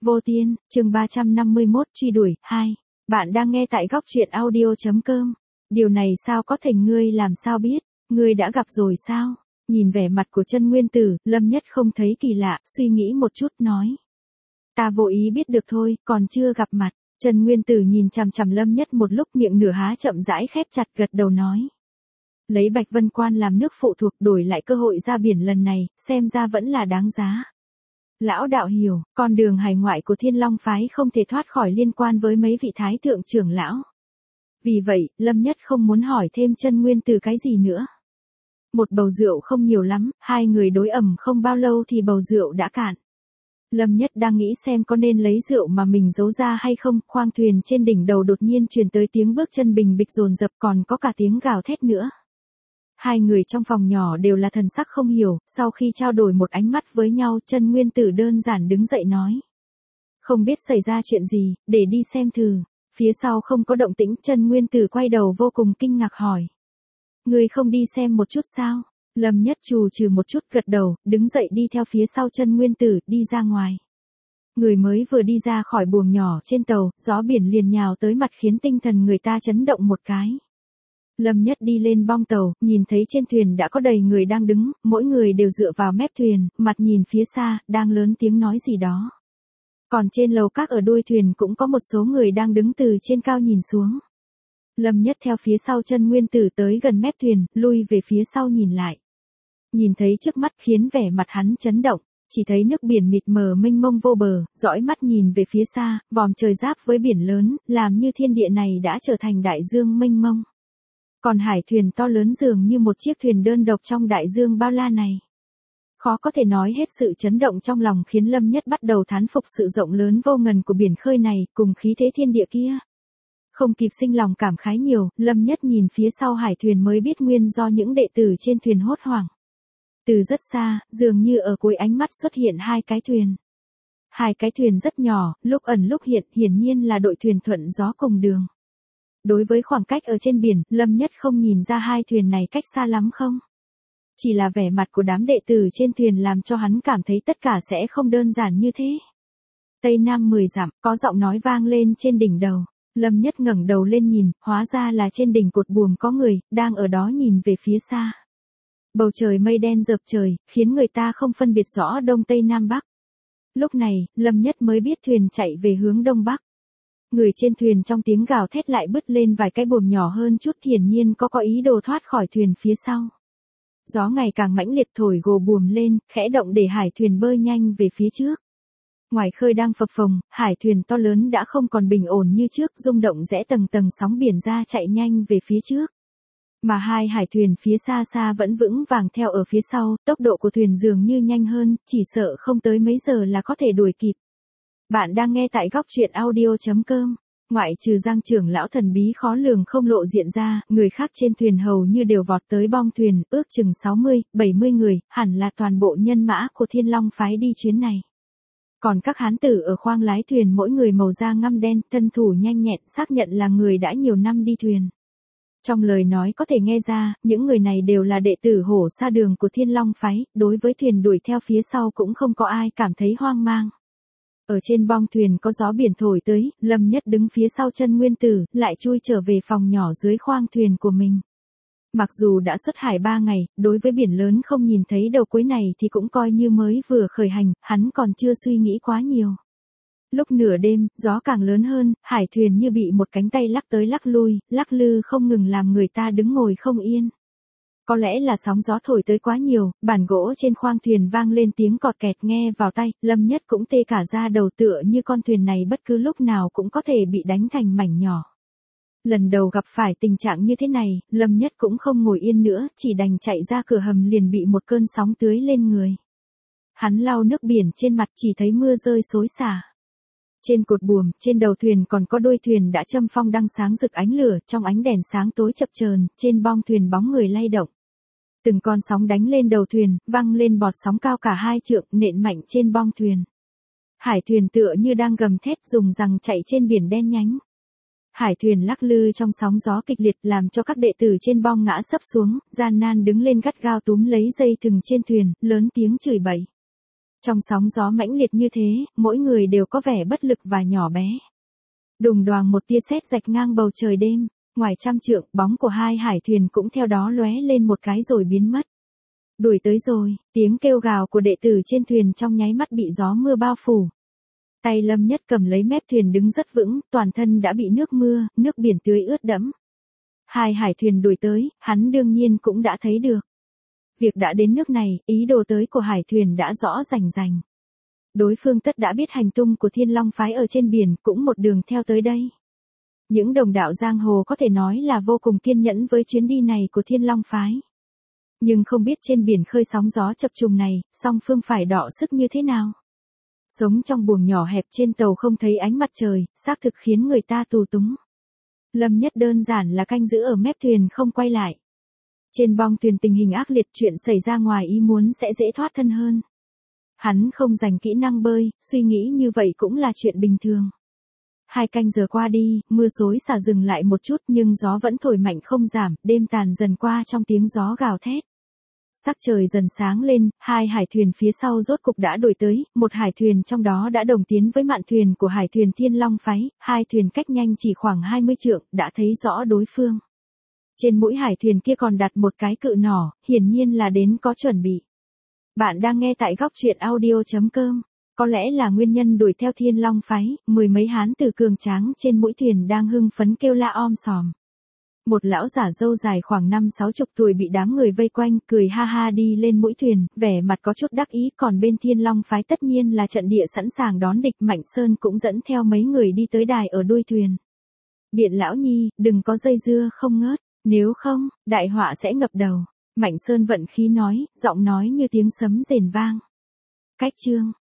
Vô Tiên, chương 351 truy đuổi, 2. Bạn đang nghe tại góc truyện audio.com. Điều này sao có thể, ngươi làm sao biết, ngươi đã gặp rồi sao? Nhìn vẻ mặt của Chân Nguyên Tử, Lâm Nhất không thấy kỳ lạ, suy nghĩ một chút nói. Ta vô ý biết được thôi, còn chưa gặp mặt. Chân Nguyên Tử nhìn chằm chằm Lâm Nhất một lúc, miệng nửa há chậm rãi khép chặt, gật đầu nói. Lấy Bạch Vân Quan làm nước phụ thuộc đổi lại cơ hội ra biển lần này, xem ra vẫn là đáng giá. Lão đạo hiểu, con đường hải ngoại của Thiên Long phái không thể thoát khỏi liên quan với mấy vị thái thượng trưởng lão. Vì vậy, Lâm Nhất không muốn hỏi thêm Chân Nguyên Tử cái gì nữa. Một bầu rượu không nhiều lắm, hai người đối ẩm không bao lâu thì bầu rượu đã cạn. Lâm Nhất đang nghĩ xem có nên lấy rượu mà mình giấu ra hay không, khoang thuyền trên đỉnh đầu đột nhiên truyền tới tiếng bước chân bình bịch dồn dập, còn có cả tiếng gào thét nữa. Hai người trong phòng nhỏ đều là thần sắc không hiểu, sau khi trao đổi một ánh mắt với nhau, Chân Nguyên Tử đơn giản đứng dậy nói. Không biết xảy ra chuyện gì, để đi xem thử. Phía sau không có động tĩnh, Chân Nguyên Tử quay đầu vô cùng kinh ngạc hỏi. Người không đi xem một chút sao? Lâm Nhất trù trừ một chút, gật đầu, đứng dậy đi theo phía sau Chân Nguyên Tử, đi ra ngoài. Người mới vừa đi ra khỏi buồng nhỏ trên tàu, gió biển liền nhào tới mặt khiến tinh thần người ta chấn động một cái. Lâm Nhất đi lên bong tàu, nhìn thấy trên thuyền đã có đầy người đang đứng, mỗi người đều dựa vào mép thuyền, mặt nhìn phía xa, đang lớn tiếng nói gì đó. Còn trên lầu các ở đuôi thuyền cũng có một số người đang đứng từ trên cao nhìn xuống. Lâm Nhất theo phía sau Chân Nguyên Tử tới gần mép thuyền, lui về phía sau nhìn lại. Nhìn thấy trước mắt khiến vẻ mặt hắn chấn động, chỉ thấy nước biển mịt mờ mênh mông vô bờ, dõi mắt nhìn về phía xa, vòm trời giáp với biển lớn, làm như thiên địa này đã trở thành đại dương mênh mông. Còn hải thuyền to lớn dường như một chiếc thuyền đơn độc trong đại dương bao la này. Khó có thể nói hết sự chấn động trong lòng khiến Lâm Nhất bắt đầu thán phục sự rộng lớn vô ngần của biển khơi này, cùng khí thế thiên địa kia. Không kịp sinh lòng cảm khái nhiều, Lâm Nhất nhìn phía sau hải thuyền mới biết nguyên do những đệ tử trên thuyền hốt hoảng. Từ rất xa, dường như ở cuối ánh mắt xuất hiện hai cái thuyền. Hai cái thuyền rất nhỏ, lúc ẩn lúc hiện, hiển nhiên là đội thuyền thuận gió cùng đường. Đối với khoảng cách ở trên biển, Lâm Nhất không nhìn ra hai thuyền này cách xa lắm không? Chỉ là vẻ mặt của đám đệ tử trên thuyền làm cho hắn cảm thấy tất cả sẽ không đơn giản như thế. Tây Nam 10 dặm, có giọng nói vang lên trên đỉnh đầu. Lâm Nhất ngẩng đầu lên nhìn, hóa ra là trên đỉnh cột buồm có người, đang ở đó nhìn về phía xa. Bầu trời mây đen rợp trời, khiến người ta không phân biệt rõ đông tây nam bắc. Lúc này, Lâm Nhất mới biết thuyền chạy về hướng đông bắc. Người trên thuyền trong tiếng gào thét lại bứt lên vài cái buồm nhỏ hơn chút, hiển nhiên có ý đồ thoát khỏi thuyền phía sau. Gió ngày càng mãnh liệt thổi gồ buồm lên, khẽ động để hải thuyền bơi nhanh về phía trước. Ngoài khơi đang phập phồng, hải thuyền to lớn đã không còn bình ổn như trước, rung động rẽ tầng tầng sóng biển ra chạy nhanh về phía trước. Mà hai hải thuyền phía xa xa vẫn vững vàng theo ở phía sau, tốc độ của thuyền dường như nhanh hơn, chỉ sợ không tới mấy giờ là có thể đuổi kịp. Bạn đang nghe tại góc truyện audio.com. Ngoại trừ Giang trưởng lão thần bí khó lường không lộ diện ra, người khác trên thuyền hầu như đều vọt tới bong thuyền, ước chừng 60, 70 người, hẳn là toàn bộ nhân mã của Thiên Long phái đi chuyến này. Còn các hán tử ở khoang lái thuyền mỗi người màu da ngăm đen, thân thủ nhanh nhẹn, xác nhận là người đã nhiều năm đi thuyền. Trong lời nói có thể nghe ra, những người này đều là đệ tử hổ sa đường của Thiên Long phái, đối với thuyền đuổi theo phía sau cũng không có ai cảm thấy hoang mang. Ở trên bong thuyền có gió biển thổi tới, Lâm Nhất đứng phía sau Chân Nguyên Tử, lại chui trở về phòng nhỏ dưới khoang thuyền của mình. Mặc dù đã xuất hải 3 ngày, đối với biển lớn không nhìn thấy đầu cuối này thì cũng coi như mới vừa khởi hành, hắn còn chưa suy nghĩ quá nhiều. Lúc nửa đêm, gió càng lớn hơn, hải thuyền như bị một cánh tay lắc tới lắc lui, lắc lư không ngừng làm người ta đứng ngồi không yên. Có lẽ là sóng gió thổi tới quá nhiều, bản gỗ trên khoang thuyền vang lên tiếng cọt kẹt nghe vào tai, Lâm Nhất cũng tê cả da đầu, tựa như con thuyền này bất cứ lúc nào cũng có thể bị đánh thành mảnh nhỏ. Lần đầu gặp phải tình trạng như thế này, Lâm Nhất cũng không ngồi yên nữa, chỉ đành chạy ra cửa hầm liền bị một cơn sóng tưới lên người. Hắn lau nước biển trên mặt, chỉ thấy mưa rơi xối xả. Trên cột buồm, trên đầu thuyền còn có đuôi thuyền đã châm phong đang sáng rực ánh lửa, trong ánh đèn sáng tối chập chờn, trên bong thuyền bóng người lay động. Từng con sóng đánh lên đầu thuyền, văng lên bọt sóng cao cả 2 trượng, nện mạnh trên bong thuyền. Hải thuyền tựa như đang gầm thét dùng rằng chạy trên biển đen nhánh. Hải thuyền lắc lư trong sóng gió kịch liệt làm cho các đệ tử trên bong ngã sấp xuống, gian nan đứng lên gắt gao túm lấy dây thừng trên thuyền, lớn tiếng chửi bậy. Trong sóng gió mãnh liệt như thế, mỗi người đều có vẻ bất lực và nhỏ bé. Đùng đoàng một tia sét rạch ngang bầu trời đêm, ngoài trăm trượng, bóng của hai hải thuyền cũng theo đó lóe lên một cái rồi biến mất. Đuổi tới rồi, tiếng kêu gào của đệ tử trên thuyền trong nháy mắt bị gió mưa bao phủ. Tay Lâm Nhất cầm lấy mép thuyền đứng rất vững, toàn thân đã bị nước mưa, nước biển tưới ướt đẫm. Hai hải thuyền đuổi tới, hắn đương nhiên cũng đã thấy được. Việc đã đến nước này, ý đồ tới của hải thuyền đã rõ rành rành. Đối phương tất đã biết hành tung của Thiên Long phái ở trên biển, cũng một đường theo tới đây. Những đồng đạo giang hồ có thể nói là vô cùng kiên nhẫn với chuyến đi này của Thiên Long phái. Nhưng không biết trên biển khơi sóng gió chập trùng này, song phương phải đọ sức như thế nào. Sống trong buồng nhỏ hẹp trên tàu không thấy ánh mặt trời, xác thực khiến người ta tù túng. Lâm Nhất đơn giản là canh giữ ở mép thuyền không quay lại. Trên bong thuyền tình hình ác liệt, chuyện xảy ra ngoài ý muốn sẽ dễ thoát thân hơn. Hắn không dành kỹ năng bơi, suy nghĩ như vậy cũng là chuyện bình thường. 2 canh giờ qua đi, mưa xối xả dừng lại một chút nhưng gió vẫn thổi mạnh không giảm, đêm tàn dần qua trong tiếng gió gào thét. Sắc trời dần sáng lên, 2 hải thuyền phía sau rốt cục đã đuổi tới, một hải thuyền trong đó đã đồng tiến với mạn thuyền của hải thuyền Thiên Long phái, 2 thuyền cách nhanh chỉ khoảng 20 trượng, đã thấy rõ đối phương. Trên mũi hải thuyền kia còn đặt một cái cự nỏ, hiển nhiên là đến có chuẩn bị. Bạn đang nghe tại góc truyện audio.com. Có lẽ là nguyên nhân đuổi theo Thiên Long phái, 10 mấy hán tử cường tráng trên mũi thuyền đang hưng phấn kêu la om sòm. Một lão giả râu dài khoảng 50-60 tuổi bị đám người vây quanh, cười ha ha đi lên mũi thuyền, vẻ mặt có chút đắc ý, còn bên Thiên Long phái tất nhiên là trận địa sẵn sàng đón địch. Mạnh Sơn cũng dẫn theo mấy người đi tới đài ở đuôi thuyền. Biện lão nhi, đừng có dây dưa không ngớt, nếu không, đại họa sẽ ngập đầu. Mạnh Sơn vận khí nói, giọng nói như tiếng sấm rền vang. Cách chương